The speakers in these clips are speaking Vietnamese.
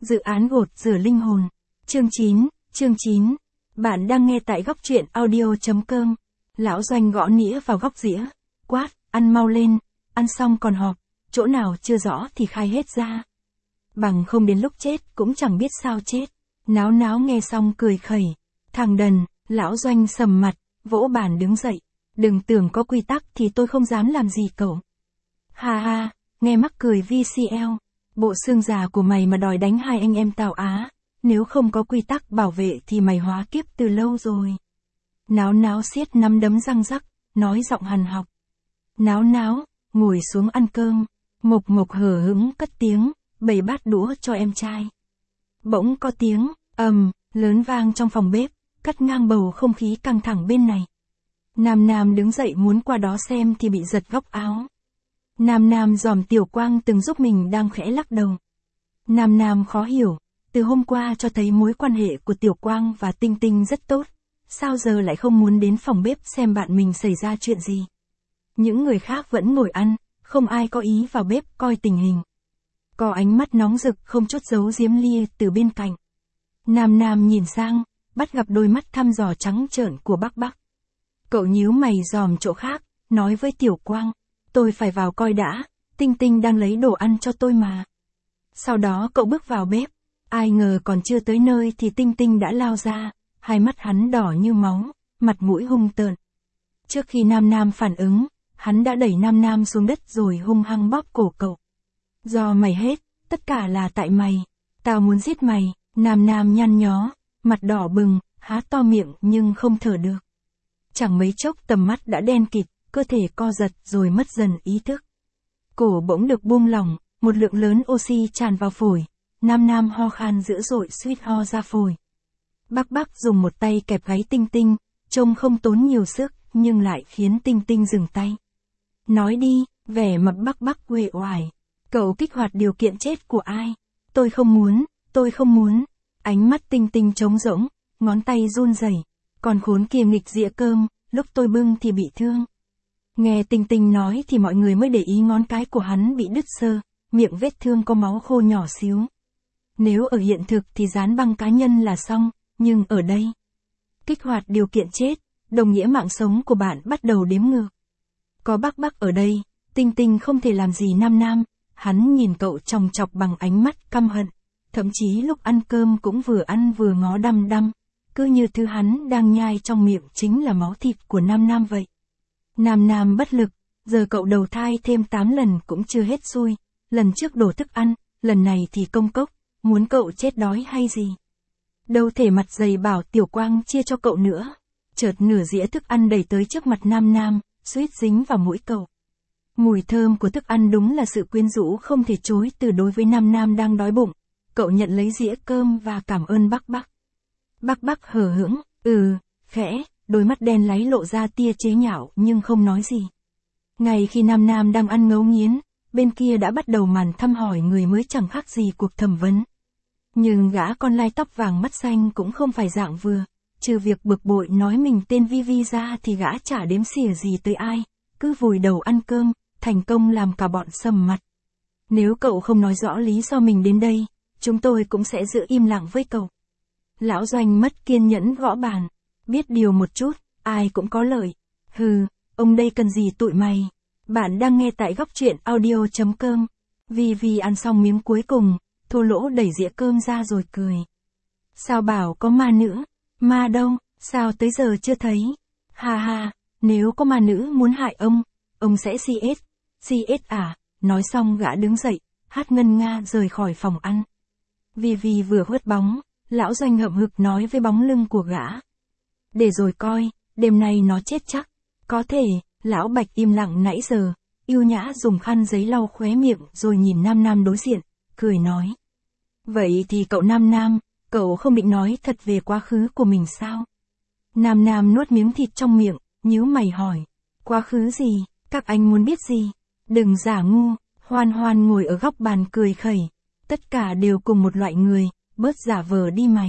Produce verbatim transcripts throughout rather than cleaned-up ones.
Dự án gột rửa linh hồn. Chương chín, chương chín. Bạn đang nghe tại góc truyện audio.com. Lão Doanh gõ nĩa vào góc dĩa. Quát, ăn mau lên, ăn xong còn họp, chỗ nào chưa rõ thì khai hết ra. Bằng không đến lúc chết cũng chẳng biết sao chết. Náo náo nghe xong cười khẩy. Thằng đần, Lão Doanh sầm mặt, vỗ bàn đứng dậy. Đừng tưởng có quy tắc thì tôi không dám làm gì cậu. Ha ha, nghe mắc cười vê xê lờ. Bộ xương già của mày mà đòi đánh hai anh em tao á, nếu không có quy tắc bảo vệ thì mày hóa kiếp từ lâu rồi. Náo náo siết nắm đấm răng rắc, nói giọng hằn học. Náo náo, ngồi xuống ăn cơm, Mộc Mộc hờ hững cất tiếng, bày bát đũa cho em trai. Bỗng có tiếng, ầm, lớn vang trong phòng bếp, cắt ngang bầu không khí căng thẳng bên này. Nam Nam đứng dậy muốn qua đó xem thì bị giật góc áo. Nam Nam dòm Tiểu Quang từng giúp mình đang khẽ lắc đầu. Nam Nam khó hiểu, từ hôm qua cho thấy mối quan hệ của Tiểu Quang và Tinh Tinh rất tốt, sao giờ lại không muốn đến phòng bếp xem bạn mình xảy ra chuyện gì. Những người khác vẫn ngồi ăn, không ai có ý vào bếp coi tình hình. Có ánh mắt nóng rực không chút giấu giếm lia từ bên cạnh. Nam Nam nhìn sang, bắt gặp đôi mắt thăm dò trắng trợn của Bắc Bắc. Cậu nhíu mày dòm chỗ khác, nói với Tiểu Quang. Tôi phải vào coi đã, Tinh Tinh đang lấy đồ ăn cho tôi mà. Sau đó cậu bước vào bếp, ai ngờ còn chưa tới nơi thì Tinh Tinh đã lao ra, hai mắt hắn đỏ như máu, mặt mũi hung tợn. Trước khi Nam Nam phản ứng, hắn đã đẩy Nam Nam xuống đất rồi hung hăng bóp cổ cậu. Do mày hết, tất cả là tại mày, tao muốn giết mày. Nam Nam nhăn nhó, mặt đỏ bừng, há to miệng nhưng không thở được. Chẳng mấy chốc tầm mắt đã đen kịt, cơ thể co giật rồi mất dần ý thức. Cổ bỗng được buông lỏng, một lượng lớn oxy tràn vào phổi. Nam Nam ho khan dữ dội suýt ho ra phổi. Bắc Bắc dùng một tay kẹp gáy Tinh Tinh, trông không tốn nhiều sức, nhưng lại khiến Tinh Tinh dừng tay. Nói đi, vẻ mặt Bắc Bắc uể oải. Cậu kích hoạt điều kiện chết của ai? Tôi không muốn, tôi không muốn. Ánh mắt Tinh Tinh trống rỗng, ngón tay run rẩy. Còn khốn kia nghịch dĩa cơm, lúc tôi bưng thì bị thương. Nghe Tinh Tinh nói thì mọi người mới để ý ngón cái của hắn bị đứt xơ, miệng vết thương có máu khô nhỏ xíu. Nếu ở hiện thực thì dán băng cá nhân là xong, nhưng ở đây, kích hoạt điều kiện chết, đồng nghĩa mạng sống của bạn bắt đầu đếm ngược. Có Bắc Bắc ở đây, Tinh Tinh không thể làm gì Nam Nam, hắn nhìn cậu chòng chọc bằng ánh mắt căm hận, thậm chí lúc ăn cơm cũng vừa ăn vừa ngó đăm đăm, cứ như thứ hắn đang nhai trong miệng chính là máu thịt của Nam Nam vậy. Nam Nam bất lực, giờ cậu đầu thai thêm tám lần cũng chưa hết xui, lần trước đổ thức ăn, lần này thì công cốc, muốn cậu chết đói hay gì. Đâu thể mặt dày bảo Tiểu Quang chia cho cậu nữa, chợt nửa dĩa thức ăn đẩy tới trước mặt Nam Nam, suýt dính vào mũi cậu. Mùi thơm của thức ăn đúng là sự quyến rũ không thể chối từ đối với Nam Nam đang đói bụng, cậu nhận lấy dĩa cơm và cảm ơn Bắc Bắc. Bắc Bắc hờ hững, ừ, khẽ. Đôi mắt đen láy lộ ra tia chế nhạo nhưng không nói gì. Ngay khi Nam Nam đang ăn ngấu nghiến, bên kia đã bắt đầu màn thăm hỏi người mới chẳng khác gì cuộc thẩm vấn. Nhưng gã con lai tóc vàng mắt xanh cũng không phải dạng vừa, trừ việc bực bội nói mình tên Vi Vi ra thì gã chả đếm xỉa gì tới ai, cứ vùi đầu ăn cơm, thành công làm cả bọn sầm mặt. Nếu cậu không nói rõ lý do mình đến đây, chúng tôi cũng sẽ giữ im lặng với cậu. Lão Doanh mất kiên nhẫn gõ bàn. Biết điều một chút, ai cũng có lợi. Hừ, ông đây cần gì tụi mày. Bạn đang nghe tại góc truyện audio.com. Vi Vi ăn xong miếng cuối cùng, thô lỗ đẩy dĩa cơm ra rồi cười. Sao bảo có ma nữ? Ma đâu, sao tới giờ chưa thấy? Ha ha, nếu có ma nữ muốn hại ông, ông sẽ xê ét. xê ét à? Nói xong gã đứng dậy, hát ngân nga rời khỏi phòng ăn. Vi Vi vừa huất bóng, Lão Doanh hậm hực nói với bóng lưng của gã. Để rồi coi, đêm nay nó chết chắc. Có thể, Lão Bạch im lặng nãy giờ, yêu nhã dùng khăn giấy lau khóe miệng rồi nhìn Nam Nam đối diện, cười nói. Vậy thì cậu Nam Nam, cậu không định nói thật về quá khứ của mình sao? Nam Nam nuốt miếng thịt trong miệng, nhíu mày hỏi. Quá khứ gì, các anh muốn biết gì? Đừng giả ngu, Hoan Hoan ngồi ở góc bàn cười khẩy. Tất cả đều cùng một loại người, bớt giả vờ đi mày.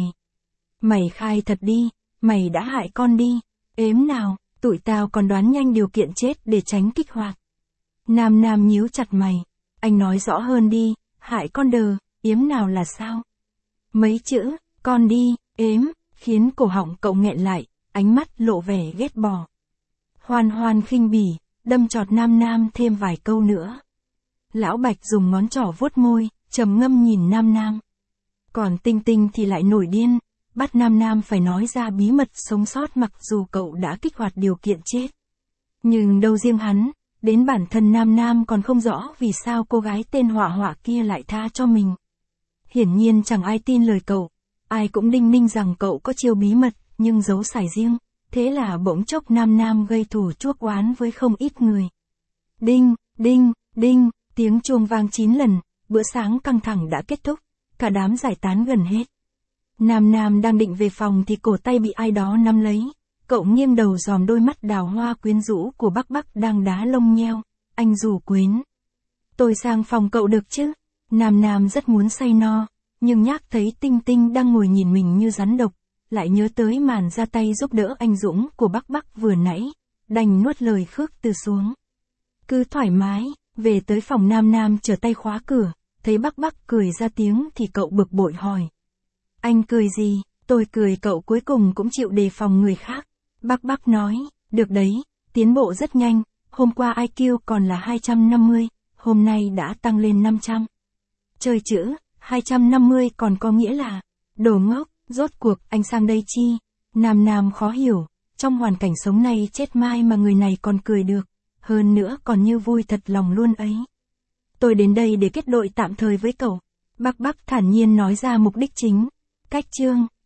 Mày khai thật đi. Mày đã hại con đi, ếm nào, tụi tao còn đoán nhanh điều kiện chết để tránh kích hoạt. Nam Nam nhíu chặt mày, anh nói rõ hơn đi, hại con đờ, yếm nào là sao? Mấy chữ, con đi, ếm, khiến cổ họng cậu nghẹn lại, ánh mắt lộ vẻ ghét bỏ. Hoan Hoan khinh bỉ, đâm chọt Nam Nam thêm vài câu nữa. Lão Bạch dùng ngón trỏ vuốt môi, trầm ngâm nhìn Nam Nam. Còn Tinh Tinh thì lại nổi điên, bắt Nam Nam phải nói ra bí mật sống sót mặc dù cậu đã kích hoạt điều kiện chết. Nhưng đâu riêng hắn, đến bản thân Nam Nam còn không rõ vì sao cô gái tên Họa Họa kia lại tha cho mình. Hiển nhiên chẳng ai tin lời cậu, ai cũng đinh ninh rằng cậu có chiêu bí mật, nhưng giấu xài riêng, thế là bỗng chốc Nam Nam gây thù chuốc oán với không ít người. Đinh, đinh, đinh, tiếng chuông vang chín lần, bữa sáng căng thẳng đã kết thúc, cả đám giải tán gần hết. Nam Nam đang định về phòng thì cổ tay bị ai đó nắm lấy, cậu nghiêng đầu dòm đôi mắt đào hoa quyến rũ của Bắc Bắc đang đá lông nheo, anh rủ quyến. Tôi sang phòng cậu được chứ? Nam Nam rất muốn say no, nhưng nhắc thấy Tinh Tinh đang ngồi nhìn mình như rắn độc, lại nhớ tới màn ra tay giúp đỡ anh Dũng của Bắc Bắc vừa nãy, đành nuốt lời khước từ xuống. Cứ thoải mái, về tới phòng Nam Nam trở tay khóa cửa, thấy Bắc Bắc cười ra tiếng thì cậu bực bội hỏi. Anh cười gì? Tôi cười cậu cuối cùng cũng chịu đề phòng người khác. Bắc Bắc nói, được đấy, tiến bộ rất nhanh, hôm qua i kiu còn là hai trăm năm mươi, hôm nay đã tăng lên năm trăm. Chơi chữ, hai trăm năm mươi còn có nghĩa là, đồ ngốc, rốt cuộc anh sang đây chi? Nam Nam khó hiểu, trong hoàn cảnh sống này chết mai mà người này còn cười được, hơn nữa còn như vui thật lòng luôn ấy. Tôi đến đây để kết đội tạm thời với cậu. Bắc Bắc thản nhiên nói ra mục đích chính. Cách chương.